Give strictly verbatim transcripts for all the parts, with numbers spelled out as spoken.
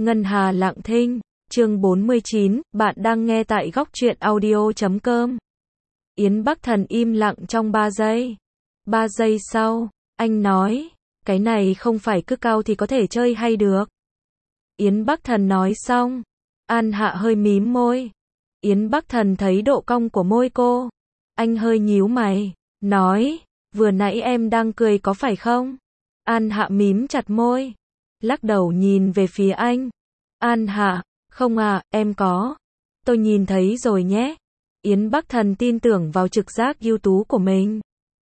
Ngân Hà Lặng Thinh, chương bốn mươi chín, bạn đang nghe tại góc truyện audio chấm com. Yến Bắc Thần im lặng trong ba giây. Ba giây sau, anh nói, cái này không phải cứ cao thì có thể chơi hay được. Yến Bắc Thần nói xong, An Hạ hơi mím môi. Yến Bắc Thần thấy độ cong của môi cô. Anh hơi nhíu mày, nói, vừa nãy em đang cười có phải không? An Hạ mím chặt môi, lắc đầu nhìn về phía anh. An Hạ, không à, em có. Tôi nhìn thấy rồi nhé. Yến Bắc Thần tin tưởng vào trực giác ưu tú của mình.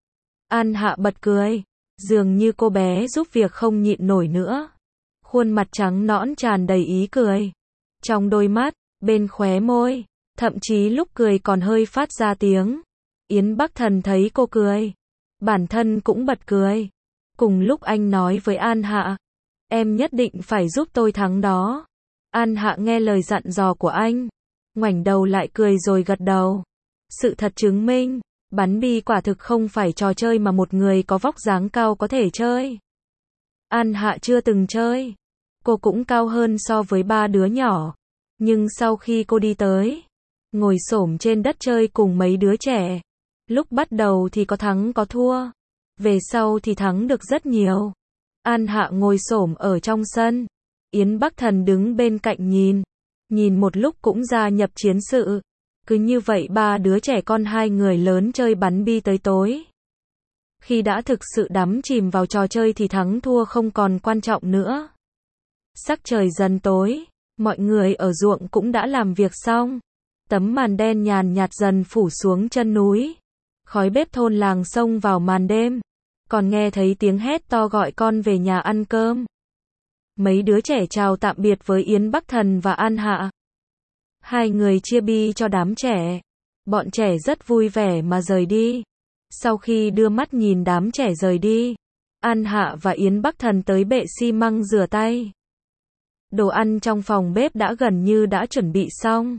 An Hạ bật cười, dường như cô bé giúp việc không nhịn nổi nữa. Khuôn mặt trắng nõn tràn đầy ý cười. Trong đôi mắt, bên khóe môi, thậm chí lúc cười còn hơi phát ra tiếng. Yến Bắc Thần thấy cô cười, bản thân cũng bật cười. Cùng lúc anh nói với An Hạ, em nhất định phải giúp tôi thắng đó. An Hạ nghe lời dặn dò của anh, ngoảnh đầu lại cười rồi gật đầu. Sự thật chứng minh, bắn bi quả thực không phải trò chơi mà một người có vóc dáng cao có thể chơi. An Hạ chưa từng chơi, cô cũng cao hơn so với ba đứa nhỏ. Nhưng sau khi cô đi tới, ngồi xổm trên đất chơi cùng mấy đứa trẻ, lúc bắt đầu thì có thắng có thua, về sau thì thắng được rất nhiều. An Hạ ngồi xổm ở trong sân, Yến Bắc Thần đứng bên cạnh nhìn, nhìn một lúc cũng gia nhập chiến sự. Cứ như vậy ba đứa trẻ con hai người lớn chơi bắn bi tới tối. Khi đã thực sự đắm chìm vào trò chơi thì thắng thua không còn quan trọng nữa. Sắc trời dần tối, mọi người ở ruộng cũng đã làm việc xong. Tấm màn đen nhàn nhạt dần phủ xuống chân núi. Khói bếp thôn làng xông vào màn đêm. Còn nghe thấy tiếng hét to gọi con về nhà ăn cơm. Mấy đứa trẻ chào tạm biệt với Yến Bắc Thần và An Hạ. Hai người chia bi cho đám trẻ. Bọn trẻ rất vui vẻ mà rời đi. Sau khi đưa mắt nhìn đám trẻ rời đi, An Hạ và Yến Bắc Thần tới bệ xi măng rửa tay. Đồ ăn trong phòng bếp đã gần như đã chuẩn bị xong.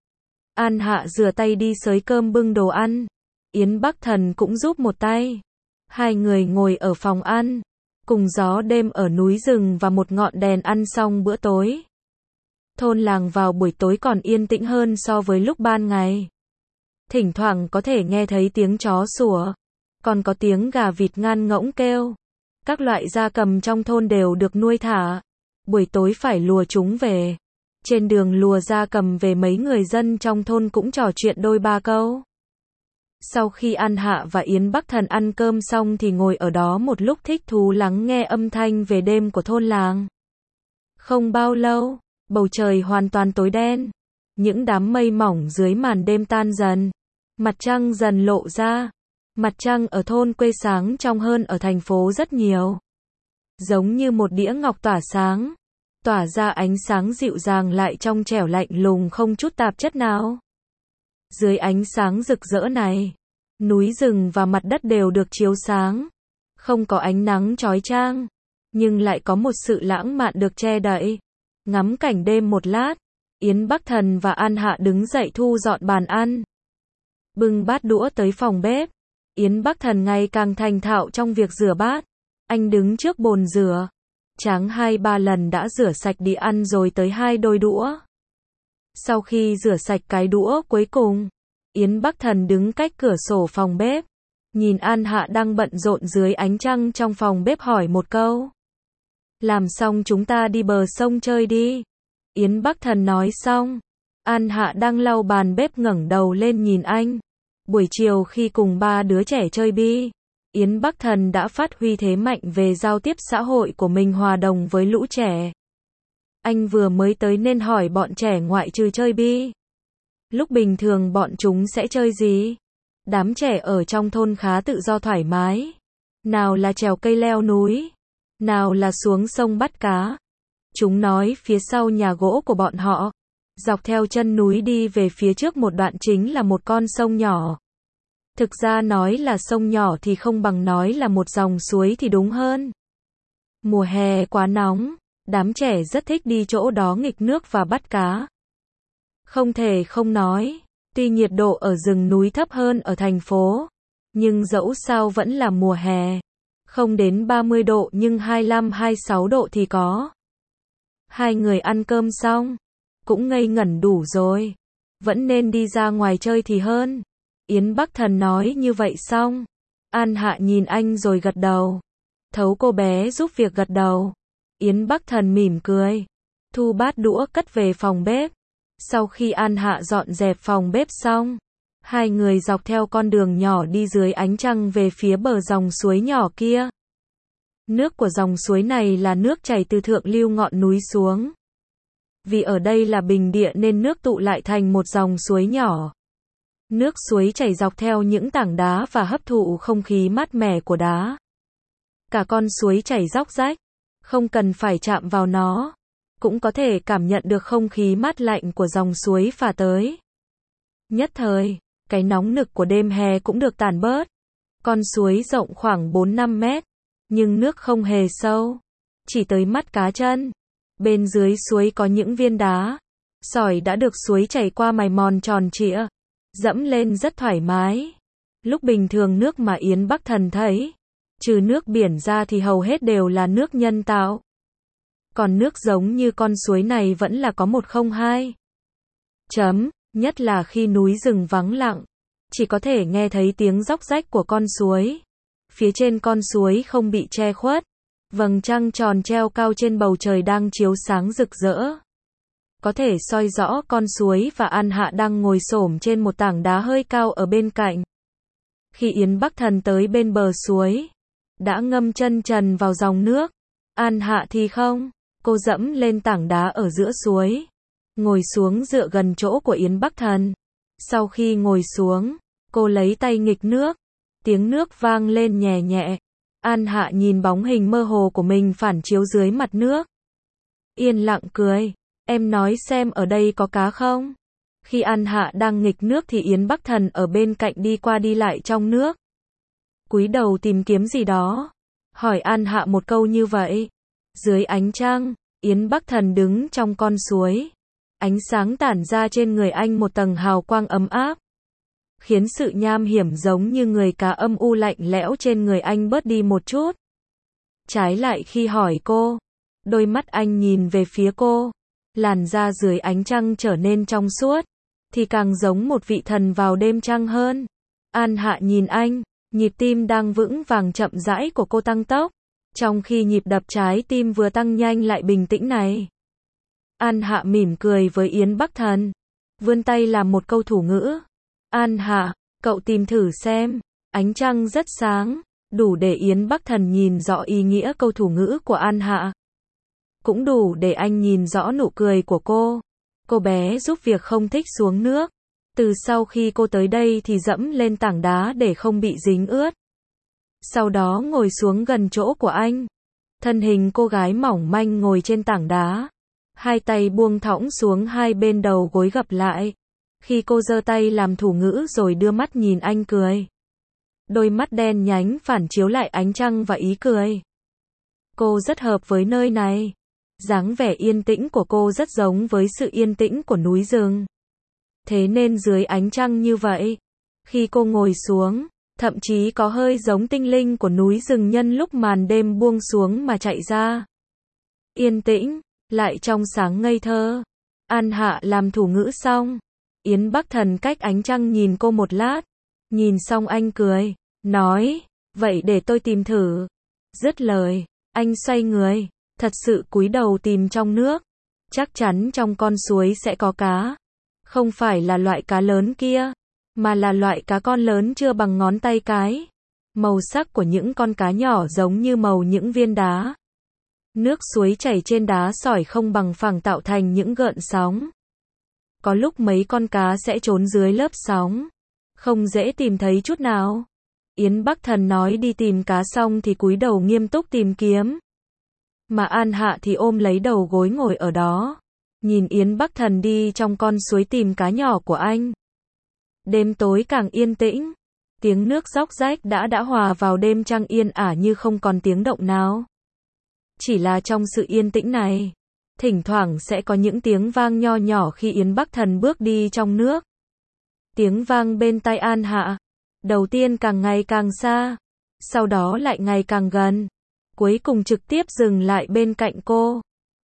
An Hạ rửa tay đi xới cơm bưng đồ ăn. Yến Bắc Thần cũng giúp một tay. Hai người ngồi ở phòng ăn, cùng gió đêm ở núi rừng và một ngọn đèn ăn xong bữa tối. Thôn làng vào buổi tối còn yên tĩnh hơn so với lúc ban ngày. Thỉnh thoảng có thể nghe thấy tiếng chó sủa, còn có tiếng gà vịt ngan ngỗng kêu. Các loại gia cầm trong thôn đều được nuôi thả. Buổi tối phải lùa chúng về. Trên đường lùa gia cầm về mấy người dân trong thôn cũng trò chuyện đôi ba câu. Sau khi An Hạ và Yến Bắc Thần ăn cơm xong thì ngồi ở đó một lúc thích thú lắng nghe âm thanh về đêm của thôn làng. Không bao lâu, bầu trời hoàn toàn tối đen. Những đám mây mỏng dưới màn đêm tan dần. Mặt trăng dần lộ ra. Mặt trăng ở thôn quê sáng trong hơn ở thành phố rất nhiều. Giống như một đĩa ngọc tỏa sáng. Tỏa ra ánh sáng dịu dàng lại trong trẻo lạnh lùng không chút tạp chất nào. Dưới ánh sáng rực rỡ này, núi rừng và mặt đất đều được chiếu sáng. Không có ánh nắng chói chang, nhưng lại có một sự lãng mạn được che đậy. Ngắm cảnh đêm một lát, Yến Bắc Thần và An Hạ đứng dậy thu dọn bàn ăn. Bưng bát đũa tới phòng bếp. Yến Bắc Thần ngày càng thành thạo trong việc rửa bát. Anh đứng trước bồn rửa, tráng hai ba lần đã rửa sạch đĩa ăn rồi tới hai đôi đũa. Sau khi rửa sạch cái đũa cuối cùng, Yến Bắc Thần đứng cách cửa sổ phòng bếp, nhìn An Hạ đang bận rộn dưới ánh trăng trong phòng bếp hỏi một câu. Làm xong chúng ta đi bờ sông chơi đi. Yến Bắc Thần nói xong, An Hạ đang lau bàn bếp ngẩng đầu lên nhìn anh. Buổi chiều khi cùng ba đứa trẻ chơi bi, Yến Bắc Thần đã phát huy thế mạnh về giao tiếp xã hội của mình hòa đồng với lũ trẻ. Anh vừa mới tới nên hỏi bọn trẻ ngoại trừ chơi bi, lúc bình thường bọn chúng sẽ chơi gì? Đám trẻ ở trong thôn khá tự do thoải mái. Nào là trèo cây leo núi, nào là xuống sông bắt cá. Chúng nói phía sau nhà gỗ của bọn họ, dọc theo chân núi đi về phía trước một đoạn chính là một con sông nhỏ. Thực ra nói là sông nhỏ thì không bằng nói là một dòng suối thì đúng hơn. Mùa hè quá nóng, đám trẻ rất thích đi chỗ đó nghịch nước và bắt cá. Không thể không nói, tuy nhiệt độ ở rừng núi thấp hơn ở thành phố, nhưng dẫu sao vẫn là mùa hè. Không đến ba mươi độ nhưng hai mươi lăm hai mươi sáu độ thì có. Hai người ăn cơm xong, cũng ngây ngẩn đủ rồi. Vẫn nên đi ra ngoài chơi thì hơn. Yến Bắc Thần nói như vậy xong. An Hạ nhìn anh rồi gật đầu. Thấu cô bé giúp việc gật đầu. Yến Bắc Thần mỉm cười. Thu bát đũa cất về phòng bếp. Sau khi An Hạ dọn dẹp phòng bếp xong, hai người dọc theo con đường nhỏ đi dưới ánh trăng về phía bờ dòng suối nhỏ kia. Nước của dòng suối này là nước chảy từ thượng lưu ngọn núi xuống. Vì ở đây là bình địa nên nước tụ lại thành một dòng suối nhỏ. Nước suối chảy dọc theo những tảng đá và hấp thụ không khí mát mẻ của đá. Cả con suối chảy róc rách, không cần phải chạm vào nó, cũng có thể cảm nhận được không khí mát lạnh của dòng suối phả tới. Nhất thời, cái nóng nực của đêm hè cũng được tản bớt. Con suối rộng khoảng bốn năm mét, nhưng nước không hề sâu, chỉ tới mắt cá chân. Bên dưới suối có những viên đá, sỏi đã được suối chảy qua mài mòn tròn trịa, dẫm lên rất thoải mái. Lúc bình thường nước mà Yến Bắc Thần thấy, trừ nước biển ra thì hầu hết đều là nước nhân tạo. Còn nước giống như con suối này vẫn là có một không hai. Chấm, nhất là khi núi rừng vắng lặng, chỉ có thể nghe thấy tiếng róc rách của con suối. Phía trên con suối không bị che khuất, vầng trăng tròn treo cao trên bầu trời đang chiếu sáng rực rỡ. Có thể soi rõ con suối và An Hạ đang ngồi xổm trên một tảng đá hơi cao ở bên cạnh. Khi Yến Bắc Thần tới bên bờ suối, đã ngâm chân trần vào dòng nước. An Hạ thì không, cô dẫm lên tảng đá ở giữa suối, ngồi xuống dựa gần chỗ của Yến Bắc Thần. Sau khi ngồi xuống, cô lấy tay nghịch nước, tiếng nước vang lên nhẹ nhẹ. An Hạ nhìn bóng hình mơ hồ của mình phản chiếu dưới mặt nước. Yên lặng cười, em nói xem ở đây có cá không? Khi An Hạ đang nghịch nước thì Yến Bắc Thần ở bên cạnh đi qua đi lại trong nước. Cúi đầu tìm kiếm gì đó, hỏi An Hạ một câu như vậy. Dưới ánh trăng, Yến Bắc Thần đứng trong con suối. Ánh sáng tản ra trên người anh một tầng hào quang ấm áp, khiến sự nham hiểm giống như người cá âm u lạnh lẽo trên người anh bớt đi một chút. Trái lại khi hỏi cô, đôi mắt anh nhìn về phía cô, làn da dưới ánh trăng trở nên trong suốt, thì càng giống một vị thần vào đêm trăng hơn. An Hạ nhìn anh, nhịp tim đang vững vàng chậm rãi của cô tăng tốc, trong khi nhịp đập trái tim vừa tăng nhanh lại bình tĩnh này. An Hạ mỉm cười với Yến Bắc Thần, vươn tay làm một câu thủ ngữ. An Hạ, cậu tìm thử xem. Ánh trăng rất sáng, đủ để Yến Bắc Thần nhìn rõ ý nghĩa câu thủ ngữ của An Hạ. Cũng đủ để anh nhìn rõ nụ cười của cô. Cô bé giúp việc không thích xuống nước. Từ sau khi cô tới đây thì dẫm lên tảng đá để không bị dính ướt. Sau đó ngồi xuống gần chỗ của anh. Thân hình cô gái mỏng manh ngồi trên tảng đá. Hai tay buông thõng xuống hai bên đầu gối gập lại. Khi cô giơ tay làm thủ ngữ rồi đưa mắt nhìn anh cười. Đôi mắt đen nhánh phản chiếu lại ánh trăng và ý cười. Cô rất hợp với nơi này. Dáng vẻ yên tĩnh của cô rất giống với sự yên tĩnh của núi rừng. Thế nên dưới ánh trăng như vậy, khi cô ngồi xuống, thậm chí có hơi giống tinh linh của núi rừng nhân lúc màn đêm buông xuống mà chạy ra. Yên tĩnh, lại trong sáng ngây thơ. An Hạ làm thủ ngữ xong. Yến Bắc Thần cách ánh trăng nhìn cô một lát. Nhìn xong anh cười, nói, vậy để tôi tìm thử. Dứt lời, anh xoay người, thật sự cúi đầu tìm trong nước. Chắc chắn trong con suối sẽ có cá. Không phải là loại cá lớn kia, mà là loại cá con lớn chưa bằng ngón tay cái. Màu sắc của những con cá nhỏ giống như màu những viên đá. Nước suối chảy trên đá sỏi không bằng phẳng tạo thành những gợn sóng. Có lúc mấy con cá sẽ trốn dưới lớp sóng, không dễ tìm thấy chút nào. Yến Bắc Thần nói đi tìm cá xong thì cúi đầu nghiêm túc tìm kiếm. Mà An Hạ thì ôm lấy đầu gối ngồi ở đó, nhìn Yến Bắc Thần đi trong con suối tìm cá nhỏ của anh. Đêm tối càng yên tĩnh, tiếng nước róc rách đã đã hòa vào đêm trăng yên ả như không còn tiếng động nào. Chỉ là trong sự yên tĩnh này, thỉnh thoảng sẽ có những tiếng vang nho nhỏ khi Yến Bắc Thần bước đi trong nước. Tiếng vang bên tai An Hạ, đầu tiên càng ngày càng xa, sau đó lại ngày càng gần, cuối cùng trực tiếp dừng lại bên cạnh cô.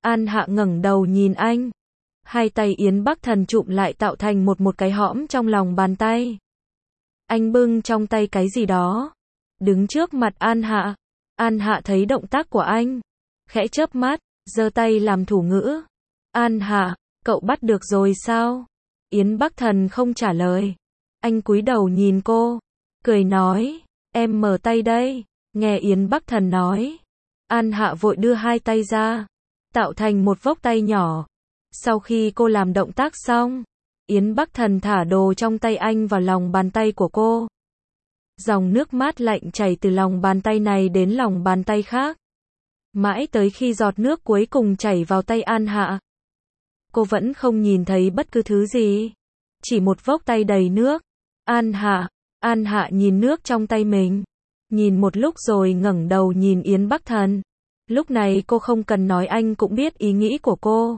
An Hạ ngẩng đầu nhìn anh. Hai tay Yến Bắc Thần chụm lại tạo thành một một cái hõm trong lòng bàn tay. Anh bưng trong tay cái gì đó. Đứng trước mặt An Hạ. An Hạ thấy động tác của anh. Khẽ chớp mắt, giơ tay làm thủ ngữ. An Hạ, cậu bắt được rồi sao? Yến Bắc Thần không trả lời. Anh cúi đầu nhìn cô. Cười nói, em mở tay đây. Nghe Yến Bắc Thần nói. An Hạ vội đưa hai tay ra. Tạo thành một vốc tay nhỏ. Sau khi cô làm động tác xong, Yến Bắc Thần thả đồ trong tay anh vào lòng bàn tay của cô. Dòng nước mát lạnh chảy từ lòng bàn tay này đến lòng bàn tay khác. Mãi tới khi giọt nước cuối cùng chảy vào tay An Hạ. Cô vẫn không nhìn thấy bất cứ thứ gì. Chỉ một vốc tay đầy nước. An Hạ, An Hạ nhìn nước trong tay mình. Nhìn một lúc rồi ngẩng đầu nhìn Yến Bắc Thần. Lúc này cô không cần nói anh cũng biết ý nghĩ của cô.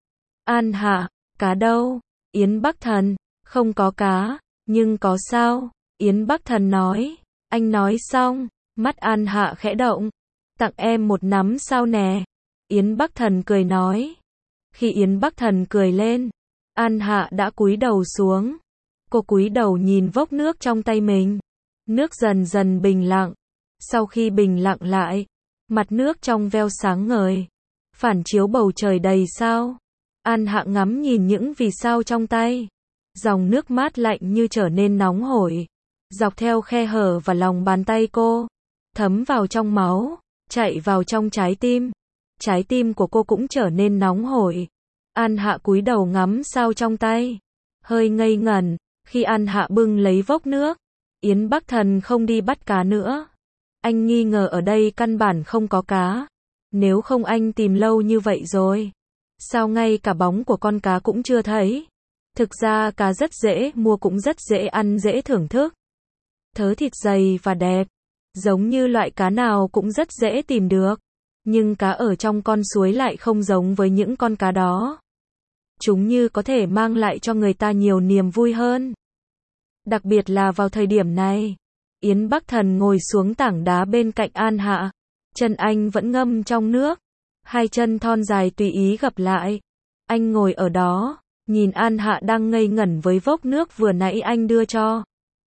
An Hạ, cá đâu? Yến Bắc Thần, không có cá, nhưng có sao? Yến Bắc Thần nói. Anh nói xong, mắt An Hạ khẽ động. Tặng em một nắm sao nè. Yến Bắc Thần cười nói. Khi Yến Bắc Thần cười lên, An Hạ đã cúi đầu xuống. Cô cúi đầu nhìn vốc nước trong tay mình. Nước dần dần bình lặng. Sau khi bình lặng lại, mặt nước trong veo sáng ngời, phản chiếu bầu trời đầy sao. An Hạ ngắm nhìn những vì sao trong tay. Dòng nước mát lạnh như trở nên nóng hổi. Dọc theo khe hở và lòng bàn tay cô. Thấm vào trong máu, chạy vào trong trái tim. Trái tim của cô cũng trở nên nóng hổi. An Hạ cúi đầu ngắm sao trong tay. Hơi ngây ngẩn, khi An Hạ bưng lấy vốc nước. Yến Bắc Thần không đi bắt cá nữa. Anh nghi ngờ ở đây căn bản không có cá. Nếu không anh tìm lâu như vậy rồi. Sao ngay cả bóng của con cá cũng chưa thấy? Thực ra cá rất dễ mua cũng rất dễ ăn dễ thưởng thức. Thớ thịt dày và đẹp. Giống như loại cá nào cũng rất dễ tìm được. Nhưng cá ở trong con suối lại không giống với những con cá đó. Chúng như có thể mang lại cho người ta nhiều niềm vui hơn. Đặc biệt là vào thời điểm này. Yến Bắc Thần ngồi xuống tảng đá bên cạnh An Hạ. Chân anh vẫn ngâm trong nước. Hai chân thon dài tùy ý gập lại. Anh ngồi ở đó, nhìn An Hạ đang ngây ngẩn với vốc nước vừa nãy anh đưa cho.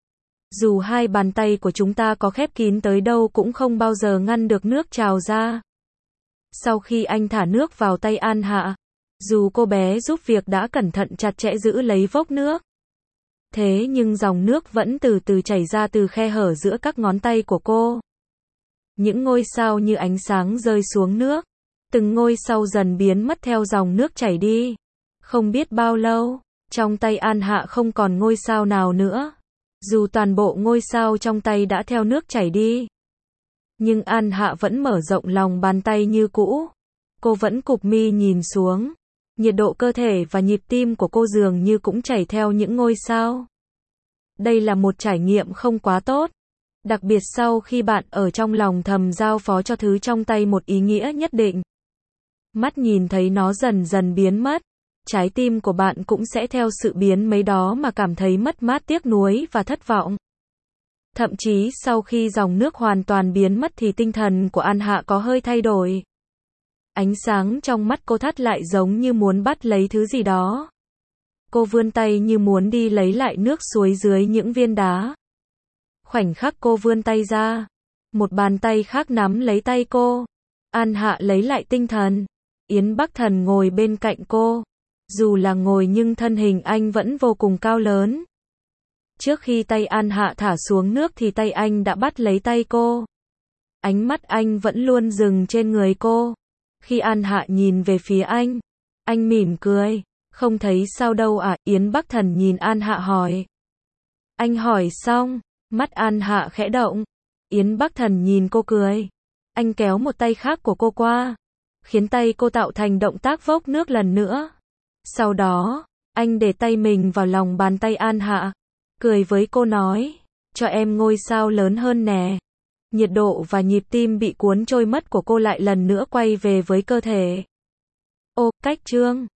Dù hai bàn tay của chúng ta có khép kín tới đâu cũng không bao giờ ngăn được nước trào ra. Sau khi anh thả nước vào tay An Hạ, dù cô bé giúp việc đã cẩn thận chặt chẽ giữ lấy vốc nước. Thế nhưng dòng nước vẫn từ từ chảy ra từ khe hở giữa các ngón tay của cô. Những ngôi sao như ánh sáng rơi xuống nước. Từng ngôi sao dần biến mất theo dòng nước chảy đi. Không biết bao lâu, trong tay An Hạ không còn ngôi sao nào nữa. Dù toàn bộ ngôi sao trong tay đã theo nước chảy đi. Nhưng An Hạ vẫn mở rộng lòng bàn tay như cũ. Cô vẫn cụp mi nhìn xuống. Nhiệt độ cơ thể và nhịp tim của cô dường như cũng chảy theo những ngôi sao. Đây là một trải nghiệm không quá tốt. Đặc biệt sau khi bạn ở trong lòng thầm giao phó cho thứ trong tay một ý nghĩa nhất định. Mắt nhìn thấy nó dần dần biến mất. Trái tim của bạn cũng sẽ theo sự biến mấy đó mà cảm thấy mất mát tiếc nuối và thất vọng. Thậm chí sau khi dòng nước hoàn toàn biến mất thì tinh thần của An Hạ có hơi thay đổi. Ánh sáng trong mắt cô thắt lại giống như muốn bắt lấy thứ gì đó. Cô vươn tay như muốn đi lấy lại nước suối dưới những viên đá. Khoảnh khắc cô vươn tay ra, một bàn tay khác nắm lấy tay cô. An Hạ lấy lại tinh thần. Yến Bắc Thần ngồi bên cạnh cô. Dù là ngồi nhưng thân hình anh vẫn vô cùng cao lớn. Trước khi tay An Hạ thả xuống nước thì tay anh đã bắt lấy tay cô. Ánh mắt anh vẫn luôn dừng trên người cô. Khi An Hạ nhìn về phía anh, anh mỉm cười. Không thấy sao đâu à? Yến Bắc Thần nhìn An Hạ hỏi. Anh hỏi xong, mắt An Hạ khẽ động. Yến Bắc Thần nhìn cô cười. Anh kéo một tay khác của cô qua, khiến tay cô tạo thành động tác vốc nước lần nữa. Sau đó, anh để tay mình vào lòng bàn tay An Hạ, cười với cô nói, cho em ngôi sao lớn hơn nè. Nhiệt độ và nhịp tim bị cuốn trôi mất của cô lại lần nữa quay về với cơ thể. Ô, cách chương